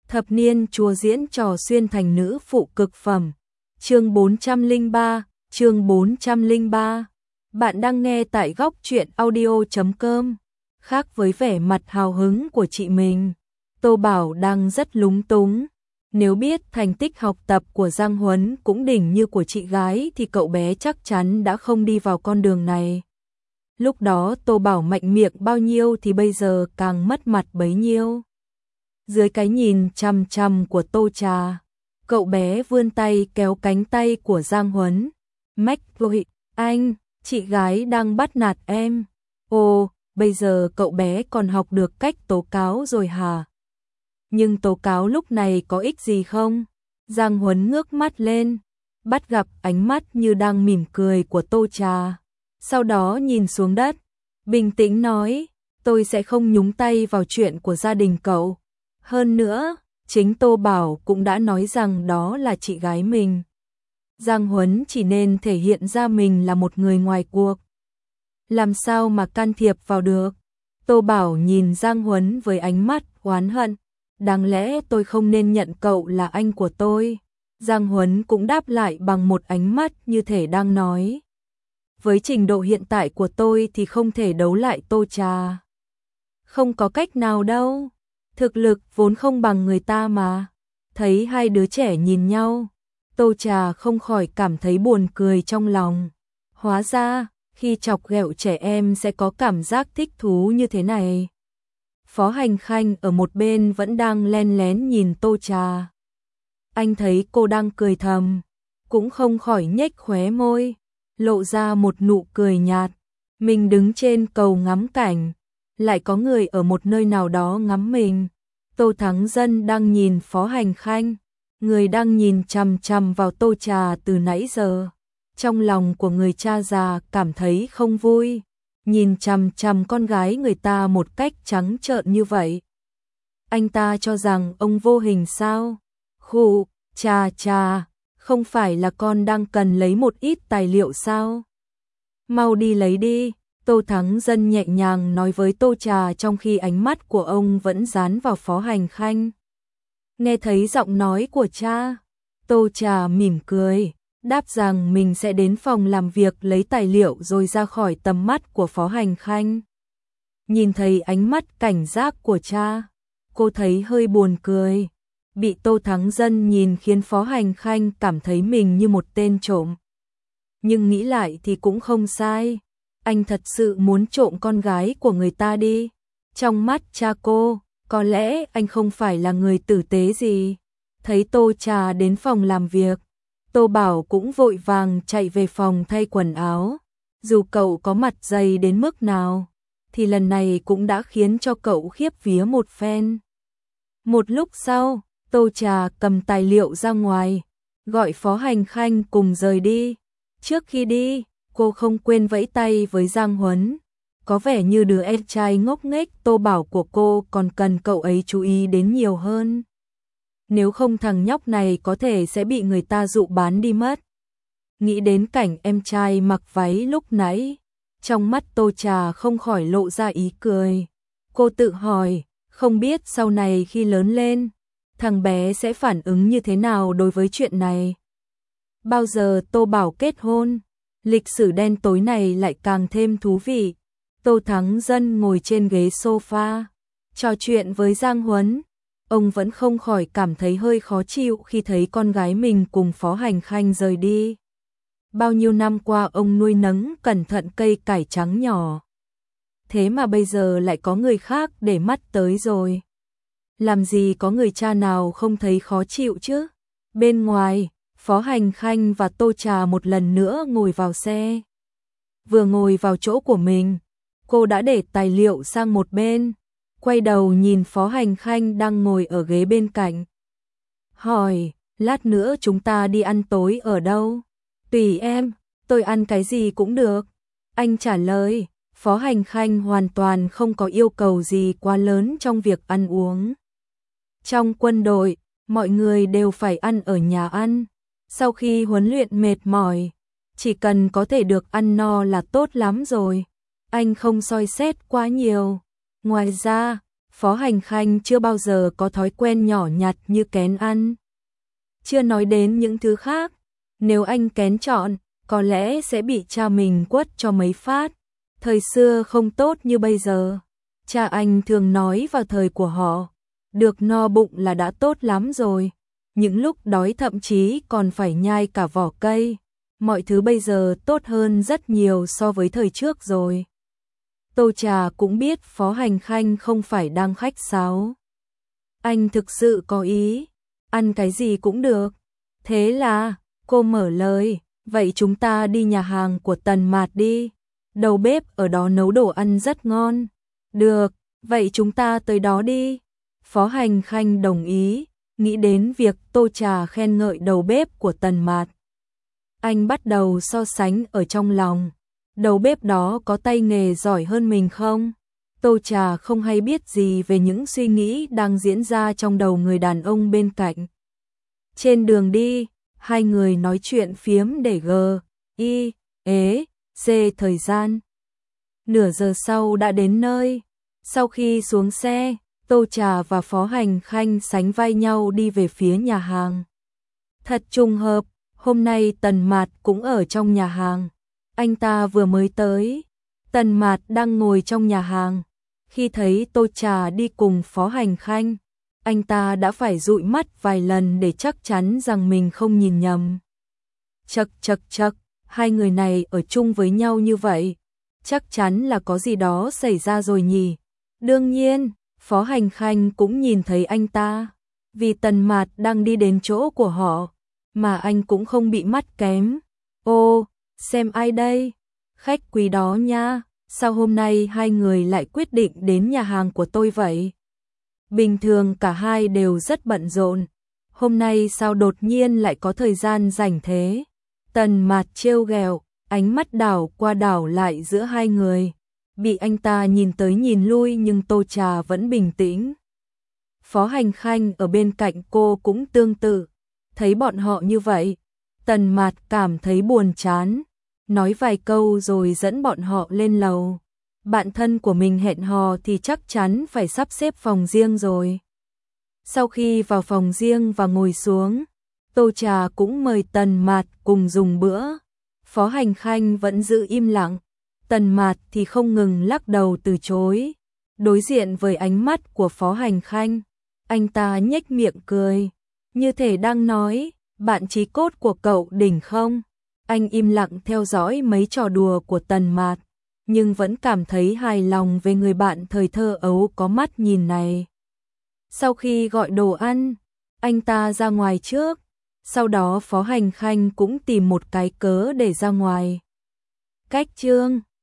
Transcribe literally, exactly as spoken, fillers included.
Thập niên chùa diễn trò xuyên thành nữ phụ cực phẩm. Chương bốn trăm lẻ ba, chương bốn trăm lẻ ba. Bạn đang nghe tại góc truyện audio chấm com. Khác với vẻ mặt hào hứng của chị mình, Tô Bảo đang rất lúng túng. Nếu biết thành tích học tập của Giang Huấn cũng đỉnh như của chị gái thì cậu bé chắc chắn đã không đi vào con đường này. Lúc đó Tô Bảo mạnh miệng bao nhiêu thì bây giờ càng mất mặt bấy nhiêu. Dưới cái nhìn chằm chằm của Tô Trà, cậu bé vươn tay kéo cánh tay của Giang Huấn. Mách vội, anh, chị gái đang bắt nạt em. Ồ, bây giờ cậu bé còn học được cách tố cáo rồi hả? Nhưng tố cáo lúc này có ích gì không? Giang Huấn ngước mắt lên, bắt gặp ánh mắt như đang mỉm cười của Tô Trà. Sau đó nhìn xuống đất, bình tĩnh nói, tôi sẽ không nhúng tay vào chuyện của gia đình cậu. Hơn nữa, chính Tô Bảo cũng đã nói rằng đó là chị gái mình. Giang Huấn chỉ nên thể hiện ra mình là một người ngoài cuộc. Làm sao mà can thiệp vào được? Tô Bảo nhìn Giang Huấn với ánh mắt oán hận. Đáng lẽ tôi không nên nhận cậu là anh của tôi. Giang Huấn cũng đáp lại bằng một ánh mắt như thể đang nói, với trình độ hiện tại của tôi thì không thể đấu lại Tô Trà. Không có cách nào đâu. Thực lực vốn không bằng người ta mà. Thấy hai đứa trẻ nhìn nhau, Tô Trà không khỏi cảm thấy buồn cười trong lòng. Hóa ra, khi chọc ghẹo trẻ em sẽ có cảm giác thích thú như thế này. Phó Hành Khanh ở một bên vẫn đang len lén nhìn Tô Trà. Anh thấy cô đang cười thầm, cũng không khỏi nhếch khóe môi, lộ ra một nụ cười nhạt. Mình đứng trên cầu ngắm cảnh, lại có người ở một nơi nào đó ngắm mình. Tô Thắng Dân đang nhìn Phó Hành Khanh, người đang nhìn chằm chằm vào Tô Trà từ nãy giờ. Trong lòng của người cha già cảm thấy không vui, nhìn chằm chằm con gái người ta một cách trắng trợn như vậy. Anh ta cho rằng ông vô hình sao? Khụ, Trà Trà, không phải là con đang cần lấy một ít tài liệu sao? Mau đi lấy đi. Tô Thắng Dân nhẹ nhàng nói với Tô Trà trong khi ánh mắt của ông vẫn dán vào Phó Hành Khanh. Nghe thấy giọng nói của cha, Tô Trà mỉm cười, đáp rằng mình sẽ đến phòng làm việc lấy tài liệu rồi ra khỏi tầm mắt của Phó Hành Khanh. Nhìn thấy ánh mắt cảnh giác của cha, cô thấy hơi buồn cười. Bị Tô Thắng Dân nhìn khiến Phó Hành Khanh cảm thấy mình như một tên trộm. Nhưng nghĩ lại thì cũng không sai. Anh thật sự muốn trộm con gái của người ta đi. Trong mắt cha cô, có lẽ anh không phải là người tử tế gì. Thấy Tô Trà đến phòng làm việc, Tô Bảo cũng vội vàng chạy về phòng thay quần áo. Dù cậu có mặt dày đến mức nào, thì lần này cũng đã khiến cho cậu khiếp vía một phen. Một lúc sau, Tô Trà cầm tài liệu ra ngoài, gọi Phó Hành Khanh cùng rời đi. Trước khi đi, cô không quên vẫy tay với Giang Huấn. Có vẻ như đứa em trai ngốc nghếch Tô Bảo của cô còn cần cậu ấy chú ý đến nhiều hơn. Nếu không thằng nhóc này có thể sẽ bị người ta dụ bán đi mất. Nghĩ đến cảnh em trai mặc váy lúc nãy, trong mắt Tô Trà không khỏi lộ ra ý cười. Cô tự hỏi, không biết sau này khi lớn lên, thằng bé sẽ phản ứng như thế nào đối với chuyện này. Bao giờ Tô Bảo kết hôn, lịch sử đen tối này lại càng thêm thú vị. Tô Thắng Dân ngồi trên ghế sofa, trò chuyện với Giang Huấn. Ông vẫn không khỏi cảm thấy hơi khó chịu khi thấy con gái mình cùng Phó Hành Khanh rời đi. Bao nhiêu năm qua ông nuôi nấng cẩn thận cây cải trắng nhỏ. Thế mà bây giờ lại có người khác để mắt tới rồi. Làm gì có người cha nào không thấy khó chịu chứ? Bên ngoài, Phó Hành Khanh và Tô Trà một lần nữa ngồi vào xe. Vừa ngồi vào chỗ của mình, cô đã để tài liệu sang một bên, quay đầu nhìn Phó Hành Khanh đang ngồi ở ghế bên cạnh. Hỏi, lát nữa chúng ta đi ăn tối ở đâu? Tùy em, tôi ăn cái gì cũng được. Anh trả lời. Phó Hành Khanh hoàn toàn không có yêu cầu gì quá lớn trong việc ăn uống. Trong quân đội, mọi người đều phải ăn ở nhà ăn. Sau khi huấn luyện mệt mỏi, chỉ cần có thể được ăn no là tốt lắm rồi. Anh không soi xét quá nhiều. Ngoài ra, Phó Hành Khanh chưa bao giờ có thói quen nhỏ nhặt như kén ăn. Chưa nói đến những thứ khác, nếu anh kén chọn, có lẽ sẽ bị cha mình quất cho mấy phát. Thời xưa không tốt như bây giờ. Cha anh thường nói vào thời của họ, được no bụng là đã tốt lắm rồi. Những lúc đói thậm chí còn phải nhai cả vỏ cây. Mọi thứ bây giờ tốt hơn rất nhiều so với thời trước rồi. Tô Trà cũng biết Phó Hành Khanh không phải đang khách sáo. Anh thực sự có ý, ăn cái gì cũng được. Thế là, cô mở lời, vậy chúng ta đi nhà hàng của Tần Mạt đi. Đầu bếp ở đó nấu đồ ăn rất ngon. Được, vậy chúng ta tới đó đi. Phó Hành Khanh đồng ý, nghĩ đến việc Tô Trà khen ngợi đầu bếp của Tần Mạt. Anh bắt đầu so sánh ở trong lòng. Đầu bếp đó có tay nghề giỏi hơn mình không? Tô Trà không hay biết gì về những suy nghĩ đang diễn ra trong đầu người đàn ông bên cạnh. Trên đường đi, hai người nói chuyện phiếm để gờ, y, ế, dê thời gian. Nửa giờ sau đã đến nơi. Sau khi xuống xe, Tô Trà và Phó Hành Khanh sánh vai nhau đi về phía nhà hàng. Thật trùng hợp, hôm nay Tần Mạt cũng ở trong nhà hàng. Anh ta vừa mới tới. Tần Mạt đang ngồi trong nhà hàng. Khi thấy Tô Trà đi cùng Phó Hành Khanh, anh ta đã phải dụi mắt vài lần để chắc chắn rằng mình không nhìn nhầm. Chậc chậc chậc, hai người này ở chung với nhau như vậy, chắc chắn là có gì đó xảy ra rồi nhỉ. Đương nhiên, Phó Hành Khanh cũng nhìn thấy anh ta, vì Tần Mạt đang đi đến chỗ của họ, mà anh cũng không bị mắt kém. Ô, xem ai đây? Khách quý đó nha, sao hôm nay hai người lại quyết định đến nhà hàng của tôi vậy? Bình thường cả hai đều rất bận rộn, hôm nay sao đột nhiên lại có thời gian rảnh thế? Tần Mạt trêu ghẹo, ánh mắt đảo qua đảo lại giữa hai người, bị anh ta nhìn tới nhìn lui nhưng Tô Trà vẫn bình tĩnh. Phó Hành Khanh ở bên cạnh cô cũng tương tự, thấy bọn họ như vậy, Tần Mạt cảm thấy buồn chán, nói vài câu rồi dẫn bọn họ lên lầu. Bạn thân của mình hẹn hò thì chắc chắn phải sắp xếp phòng riêng rồi. Sau khi vào phòng riêng và ngồi xuống, Tô Trà cũng mời Tần Mạt cùng dùng bữa. Phó Hành Khanh vẫn giữ im lặng, Tần Mạt thì không ngừng lắc đầu từ chối. Đối diện với ánh mắt của Phó Hành Khanh, anh ta nhếch miệng cười, như thể đang nói, bạn chí cốt của cậu đỉnh không? Anh im lặng theo dõi mấy trò đùa của Tần Mạt, nhưng vẫn cảm thấy hài lòng về người bạn thời thơ ấu có mắt nhìn này. Sau khi gọi đồ ăn, anh ta ra ngoài trước, sau đó Phó Hành Khanh cũng tìm một cái cớ để ra ngoài. Cách chương